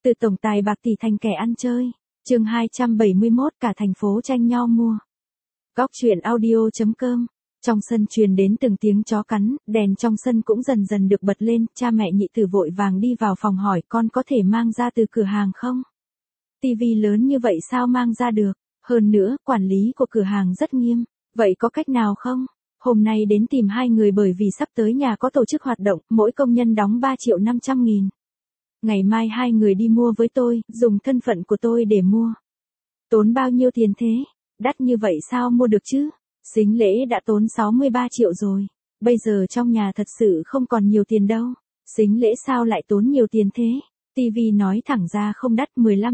Từ tổng tài bạc tỷ thành kẻ ăn chơi. Chương 271, cả thành phố tranh nhau mua. Góc truyện audio.com. Trong sân truyền đến từng tiếng chó cắn, đèn trong sân cũng dần dần được bật lên, cha mẹ Nhị Tử vội vàng đi vào phòng hỏi con có thể mang ra từ cửa hàng không? Tivi lớn như vậy sao mang ra được? Hơn nữa, quản lý của cửa hàng rất nghiêm, vậy có cách nào không? Hôm nay đến tìm hai người bởi vì sắp tới nhà có tổ chức hoạt động, mỗi công nhân đóng 3.500.000. Ngày mai hai người đi mua với tôi, dùng thân phận của tôi để mua. Tốn bao nhiêu tiền thế? Đắt như vậy sao mua được chứ? Sính lễ đã tốn 63 triệu rồi. Bây giờ trong nhà thật sự không còn nhiều tiền đâu. Sính lễ sao lại tốn nhiều tiền thế? TV nói thẳng ra không đắt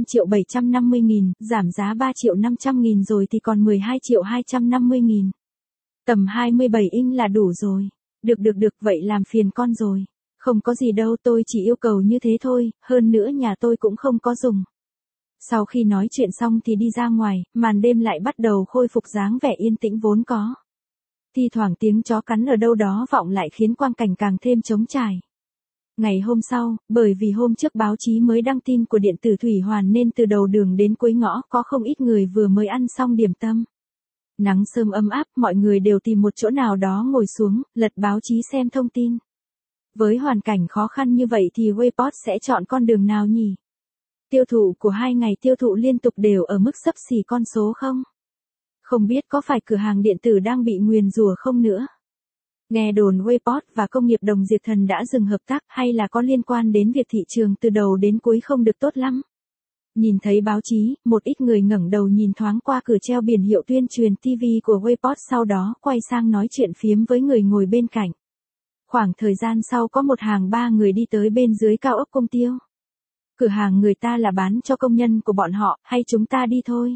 15.750.000, giảm giá 3.500.000 rồi thì còn 12.250.000. Tầm 27 inch là đủ rồi. Được, vậy làm phiền con rồi. Không có gì đâu, tôi chỉ yêu cầu như thế thôi, hơn nữa nhà tôi cũng không có dùng. Sau khi nói chuyện xong thì đi ra ngoài, màn đêm lại bắt đầu khôi phục dáng vẻ yên tĩnh vốn có. Thi thoảng tiếng chó cắn ở đâu đó vọng lại khiến quang cảnh càng thêm trống trải. Ngày hôm sau, bởi vì hôm trước báo chí mới đăng tin của điện tử Thủy Hoàn nên từ đầu đường đến cuối ngõ có không ít người vừa mới ăn xong điểm tâm. Nắng sớm ấm áp, mọi người đều tìm một chỗ nào đó ngồi xuống, lật báo chí xem thông tin. Với hoàn cảnh khó khăn như vậy thì Wayport sẽ chọn con đường nào nhỉ? Tiêu thụ của 2 ngày tiêu thụ liên tục đều ở mức xấp xỉ con số không? Không biết có phải cửa hàng điện tử đang bị nguyền rủa không nữa? Nghe đồn Wayport và công nghiệp Đồng Diệt Thần đã dừng hợp tác hay là có liên quan đến việc thị trường từ đầu đến cuối không được tốt lắm? Nhìn thấy báo chí, một ít người ngẩng đầu nhìn thoáng qua cửa treo biển hiệu tuyên truyền TV của Wayport sau đó quay sang nói chuyện phiếm với người ngồi bên cạnh. Khoảng thời gian sau có một hàng 3 người đi tới bên dưới cao ốc Công Tiêu. Cửa hàng người ta là bán cho công nhân của bọn họ, hay chúng ta đi thôi?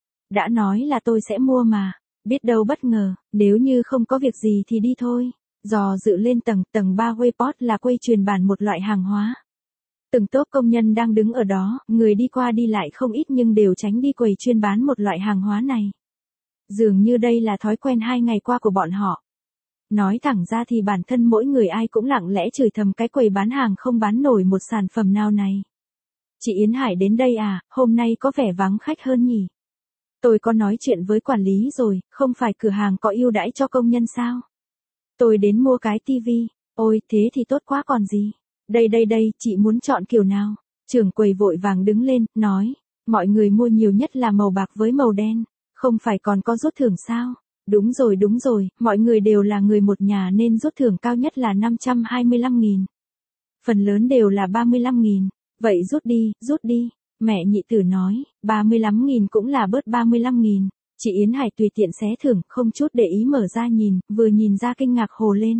Đã nói là tôi sẽ mua mà, biết đâu bất ngờ, nếu như không có việc gì thì đi thôi. Dò dự lên tầng 3 Wayport là quầy truyền bản một loại hàng hóa. Từng tốp công nhân đang đứng ở đó, người đi qua đi lại không ít nhưng đều tránh đi quầy chuyên bán một loại hàng hóa này. Dường như đây là thói quen 2 ngày qua của bọn họ. Nói thẳng ra thì bản thân mỗi người ai cũng lặng lẽ chửi thầm cái quầy bán hàng không bán nổi một sản phẩm nào này. Chị Yến Hải đến đây à, hôm nay có vẻ vắng khách hơn nhỉ? Tôi có nói chuyện với quản lý rồi, không phải cửa hàng có ưu đãi cho công nhân sao? Tôi đến mua cái tivi, ôi thế thì tốt quá còn gì. Đây, chị muốn chọn kiểu nào? Trưởng quầy vội vàng đứng lên, nói, mọi người mua nhiều nhất là màu bạc với màu đen, không phải còn có rút thưởng sao? Đúng rồi, mọi người đều là người một nhà nên rút thưởng cao nhất là 525.000. Phần lớn đều là 35.000, vậy rút đi. Mẹ Nhị Tử nói, 35.000 cũng là bớt 35.000. Chị Yến Hải tùy tiện xé thưởng, không chút để ý mở ra nhìn, vừa nhìn ra kinh ngạc hồ lên.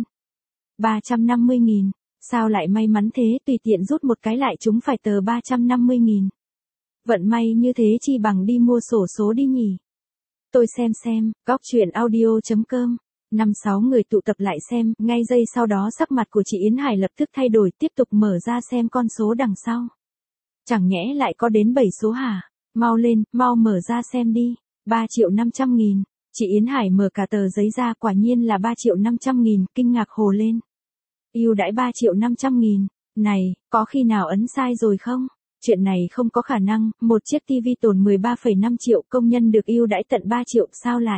350.000, sao lại may mắn thế, tùy tiện rút một cái lại chúng phải tờ 350.000. Vận may như thế chi bằng đi mua xổ số đi nhỉ. Tôi xem, góc truyện audio.com. 5-6 người tụ tập lại xem, ngay giây sau đó sắc mặt của chị Yến Hải lập tức thay đổi, tiếp tục mở ra xem con số đằng sau. Chẳng nhẽ lại có đến 7 số hả? Mau lên, mau mở ra xem đi. 3.500.000. Chị Yến Hải mở cả tờ giấy ra, quả nhiên là 3.500.000, kinh ngạc hồ lên. Ưu đãi 3.500.000. Này, có khi nào ấn sai rồi không? Chuyện này không có khả năng, một chiếc TV tồn 13,5 triệu, công nhân được ưu đãi tận 3 triệu,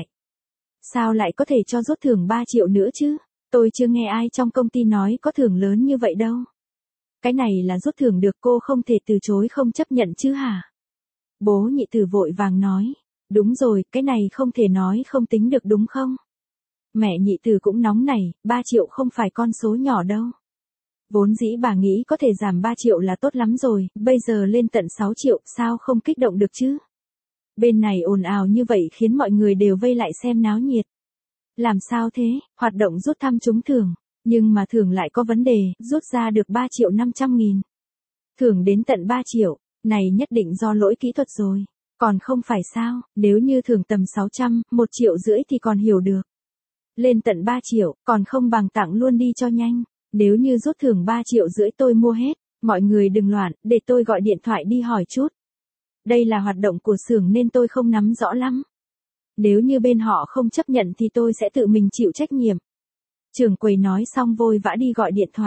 sao lại có thể cho rút thưởng 3 triệu nữa chứ? Tôi chưa nghe ai trong công ty nói có thưởng lớn như vậy đâu. Cái này là rút thưởng được, cô không thể từ chối không chấp nhận chứ hả? Bố Nhị Tử vội vàng nói, đúng rồi, cái này không thể nói không tính được đúng không? Mẹ Nhị Tử cũng nóng nảy, 3 triệu không phải con số nhỏ đâu. Vốn dĩ bà nghĩ có thể giảm 3 triệu là tốt lắm rồi, bây giờ lên tận 6 triệu, sao không kích động được chứ? Bên này ồn ào như vậy khiến mọi người đều vây lại xem náo nhiệt. Làm sao thế, hoạt động rút thăm trúng thưởng, nhưng mà thưởng lại có vấn đề, rút ra được 3.500.000. Thưởng đến tận 3 triệu, này nhất định do lỗi kỹ thuật rồi. Còn không phải sao, nếu như thưởng tầm 600, 1,5 triệu thì còn hiểu được. Lên tận 3 triệu, còn không bằng tặng luôn đi cho nhanh. Nếu như rút thưởng 3,5 triệu tôi mua hết, mọi người đừng loạn, để tôi gọi điện thoại đi hỏi chút. Đây là hoạt động của xưởng nên tôi không nắm rõ lắm. Nếu như bên họ không chấp nhận thì tôi sẽ tự mình chịu trách nhiệm. Trưởng quầy nói xong vội vã đi gọi điện thoại.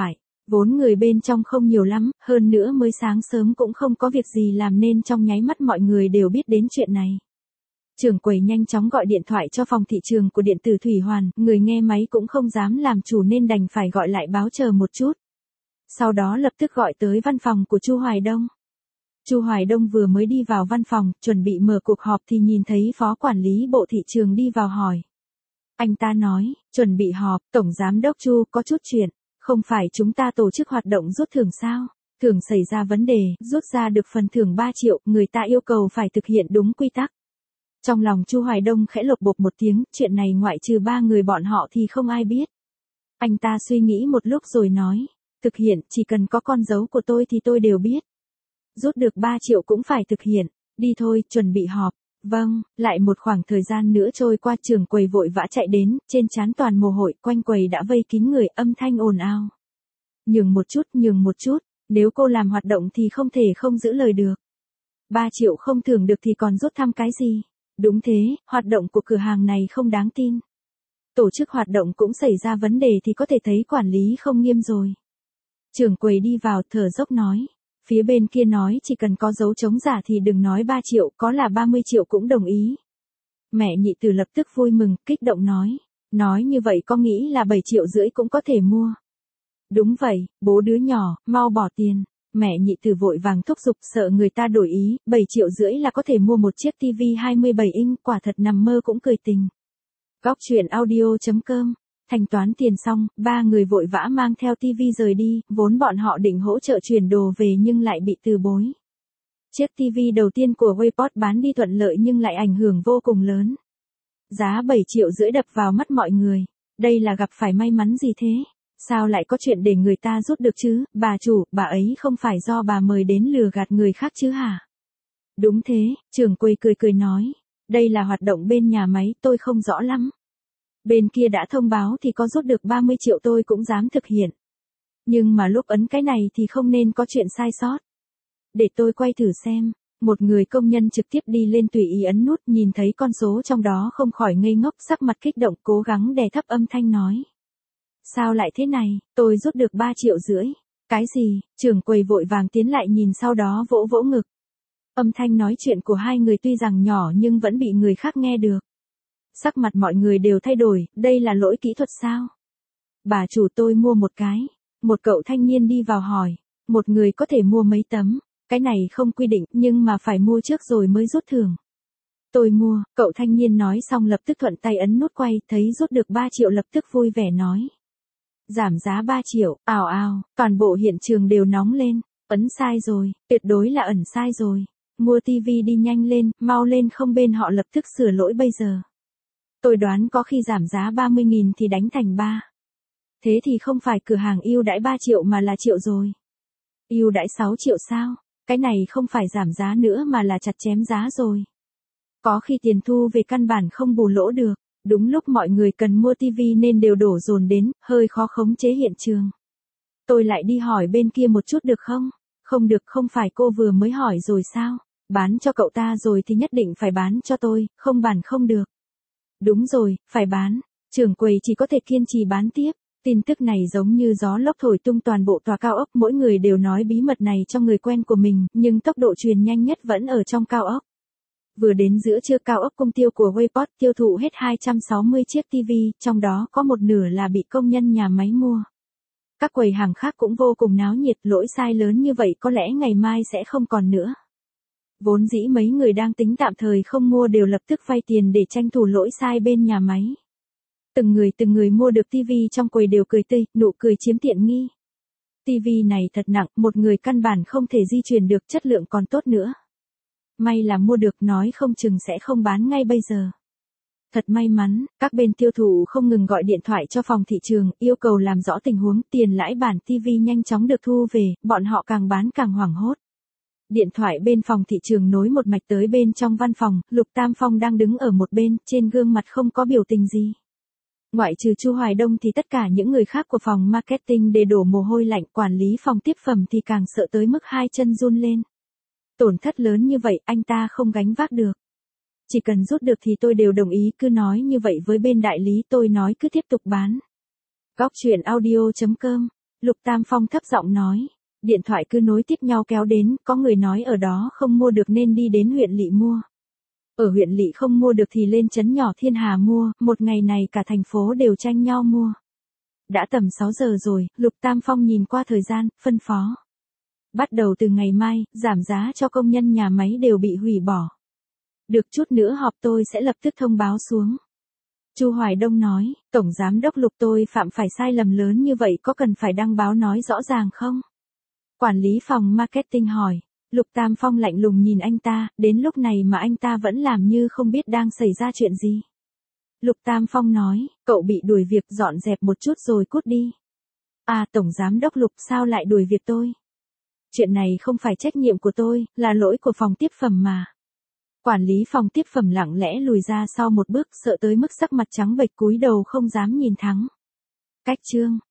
Vốn người bên trong không nhiều lắm, hơn nữa mới sáng sớm cũng không có việc gì làm nên trong nháy mắt mọi người đều biết đến chuyện này. Trưởng quầy nhanh chóng gọi điện thoại cho phòng thị trường của điện tử Thủy Hoàn, người nghe máy cũng không dám làm chủ nên đành phải gọi lại báo chờ một chút. Sau đó lập tức gọi tới văn phòng của Chu Hoài Đông. Chu Hoài Đông vừa mới đi vào văn phòng, chuẩn bị mở cuộc họp thì nhìn thấy phó quản lý bộ thị trường đi vào hỏi. Anh ta nói, chuẩn bị họp, Tổng Giám đốc Chu có chút chuyện, không phải chúng ta tổ chức hoạt động rút thưởng sao? Thưởng xảy ra vấn đề, rút ra được phần thưởng 3 triệu, người ta yêu cầu phải thực hiện đúng quy tắc. Trong lòng Chu Hoài Đông khẽ lộc bộp một tiếng, chuyện này ngoại trừ 3 người bọn họ thì không ai biết. Anh ta suy nghĩ một lúc rồi nói, thực hiện, chỉ cần có con dấu của tôi thì tôi đều biết. Rút được 3 triệu cũng phải thực hiện, đi thôi, chuẩn bị họp. Vâng, lại một khoảng thời gian nữa trôi qua, trưởng quầy vội vã chạy đến, trên trán toàn mồ hôi, quanh quầy đã vây kín người, âm thanh ồn ào. Nhường một chút, nếu cô làm hoạt động thì không thể không giữ lời được. 3 triệu không thưởng được thì còn rút thăm cái gì? Đúng thế, hoạt động của cửa hàng này không đáng tin. Tổ chức hoạt động cũng xảy ra vấn đề thì có thể thấy quản lý không nghiêm rồi. Trưởng quầy đi vào thở dốc nói. Phía bên kia nói chỉ cần có dấu chống giả thì đừng nói 3 triệu, có là 30 triệu cũng đồng ý. Mẹ Nhị Từ lập tức vui mừng, kích động nói. Nói như vậy có nghĩ là 7,5 triệu cũng có thể mua. Đúng vậy, bố đứa nhỏ, mau bỏ tiền. Mẹ Nhị Từ vội vàng thúc giục, sợ người ta đổi ý, 7,5 triệu là có thể mua một chiếc TV 27 inch, quả thật nằm mơ cũng cười tình. Góc truyện audio.com. Thanh toán tiền xong, 3 người vội vã mang theo TV rời đi, vốn bọn họ định hỗ trợ chuyển đồ về nhưng lại bị từ chối. Chiếc TV đầu tiên của Wayport bán đi thuận lợi nhưng lại ảnh hưởng vô cùng lớn. Giá 7,5 triệu đập vào mắt mọi người. Đây là gặp phải may mắn gì thế? Sao lại có chuyện để người ta rút được chứ? Bà chủ, bà ấy không phải do bà mời đến lừa gạt người khác chứ hả? Đúng thế, trưởng quầy cười nói. Đây là hoạt động bên nhà máy, tôi không rõ lắm. Bên kia đã thông báo thì có rút được 30 triệu tôi cũng dám thực hiện. Nhưng mà lúc ấn cái này thì không nên có chuyện sai sót. Để tôi quay thử xem. Một người công nhân trực tiếp đi lên tùy ý ấn nút, nhìn thấy con số trong đó không khỏi ngây ngốc, sắc mặt kích động, cố gắng đè thấp âm thanh nói. Sao lại thế này, tôi rút được 3,5 triệu. Cái gì? Trưởng quầy vội vàng tiến lại nhìn, sau đó vỗ vỗ ngực. Âm thanh nói chuyện của hai người tuy rằng nhỏ nhưng vẫn bị người khác nghe được. Sắc mặt mọi người đều thay đổi, đây là lỗi kỹ thuật sao? Bà chủ, tôi mua một cái. Một cậu thanh niên đi vào hỏi. Một người có thể mua mấy tấm? Cái này không quy định, nhưng mà phải mua trước rồi mới rút thưởng. Tôi mua, cậu thanh niên nói xong lập tức thuận tay ấn nút quay, thấy rút được 3 triệu lập tức vui vẻ nói. Giảm giá 3 triệu, ào ào, toàn bộ hiện trường đều nóng lên. Ấn sai rồi, tuyệt đối là ẩn sai rồi. Mua tivi đi nhanh lên, mau lên không bên họ lập tức sửa lỗi bây giờ. Tôi đoán có khi giảm giá 30.000 thì đánh thành 3. Thế thì không phải cửa hàng ưu đãi 3 triệu mà là triệu rồi. Ưu đãi 6 triệu sao? Cái này không phải giảm giá nữa mà là chặt chém giá rồi. Có khi tiền thu về căn bản không bù lỗ được. Đúng lúc mọi người cần mua tivi nên đều đổ dồn đến, hơi khó khống chế hiện trường. Tôi lại đi hỏi bên kia một chút được không? Không được, không phải cô vừa mới hỏi rồi sao? Bán cho cậu ta rồi thì nhất định phải bán cho tôi, không bán không được. Đúng rồi, phải bán. Trưởng quầy chỉ có thể kiên trì bán tiếp. Tin tức này giống như gió lốc thổi tung toàn bộ tòa cao ốc, mỗi người đều nói bí mật này cho người quen của mình, nhưng tốc độ truyền nhanh nhất vẫn ở trong cao ốc. Vừa đến giữa trưa, cao ốc Công Tiêu của Wayport tiêu thụ hết 260 chiếc TV, trong đó có một nửa là bị công nhân nhà máy mua. Các quầy hàng khác cũng vô cùng náo nhiệt, lỗi sai lớn như vậy có lẽ ngày mai sẽ không còn nữa. Vốn dĩ mấy người đang tính tạm thời không mua đều lập tức vay tiền để tranh thủ lỗi sai bên nhà máy. Từng người mua được TV trong quầy đều cười tươi, nụ cười chiếm tiện nghi. TV này thật nặng, một người căn bản không thể di chuyển được, chất lượng còn tốt nữa. May là mua được, nói không chừng sẽ không bán ngay bây giờ. Thật may mắn, các bên tiêu thụ không ngừng gọi điện thoại cho phòng thị trường, yêu cầu làm rõ tình huống, tiền lãi bản TV nhanh chóng được thu về, bọn họ càng bán càng hoảng hốt. Điện thoại bên phòng thị trường nối một mạch tới bên trong văn phòng, Lục Tam Phong đang đứng ở một bên, trên gương mặt không có biểu tình gì. Ngoại trừ Chu Hoài Đông thì tất cả những người khác của phòng marketing đều đổ mồ hôi lạnh, quản lý phòng tiếp phẩm thì càng sợ tới mức hai chân run lên. Tổn thất lớn như vậy, anh ta không gánh vác được. Chỉ cần rút được thì tôi đều đồng ý, cứ nói như vậy với bên đại lý, tôi nói cứ tiếp tục bán. Góc truyện audio.com Lục Tam Phong thấp giọng nói. Điện thoại cứ nối tiếp nhau kéo đến, có người nói ở đó không mua được nên đi đến huyện lỵ mua. Ở huyện lỵ không mua được thì lên trấn nhỏ Thiên Hà mua, một ngày này cả thành phố đều tranh nhau mua. Đã tầm 6 giờ rồi, Lục Tam Phong nhìn qua thời gian, phân phó. Bắt đầu từ ngày mai, giảm giá cho công nhân nhà máy đều bị hủy bỏ. Được chút nữa họp tôi sẽ lập tức thông báo xuống. Chu Hoài Đông nói, Tổng Giám đốc Lục tôi phạm phải sai lầm lớn như vậy có cần phải đăng báo nói rõ ràng không? Quản lý phòng marketing hỏi. Lục Tam Phong lạnh lùng nhìn anh ta, đến lúc này mà anh ta vẫn làm như không biết đang xảy ra chuyện gì. Lục Tam Phong nói, cậu bị đuổi việc dọn dẹp một chút rồi cút đi. À Tổng Giám đốc Lục sao lại đuổi việc tôi? Chuyện này không phải trách nhiệm của tôi, là lỗi của phòng tiếp phẩm mà. Quản lý phòng tiếp phẩm lặng lẽ lùi ra sau một bước sợ tới mức sắc mặt trắng bệch cúi đầu không dám nhìn thắng. Cách chương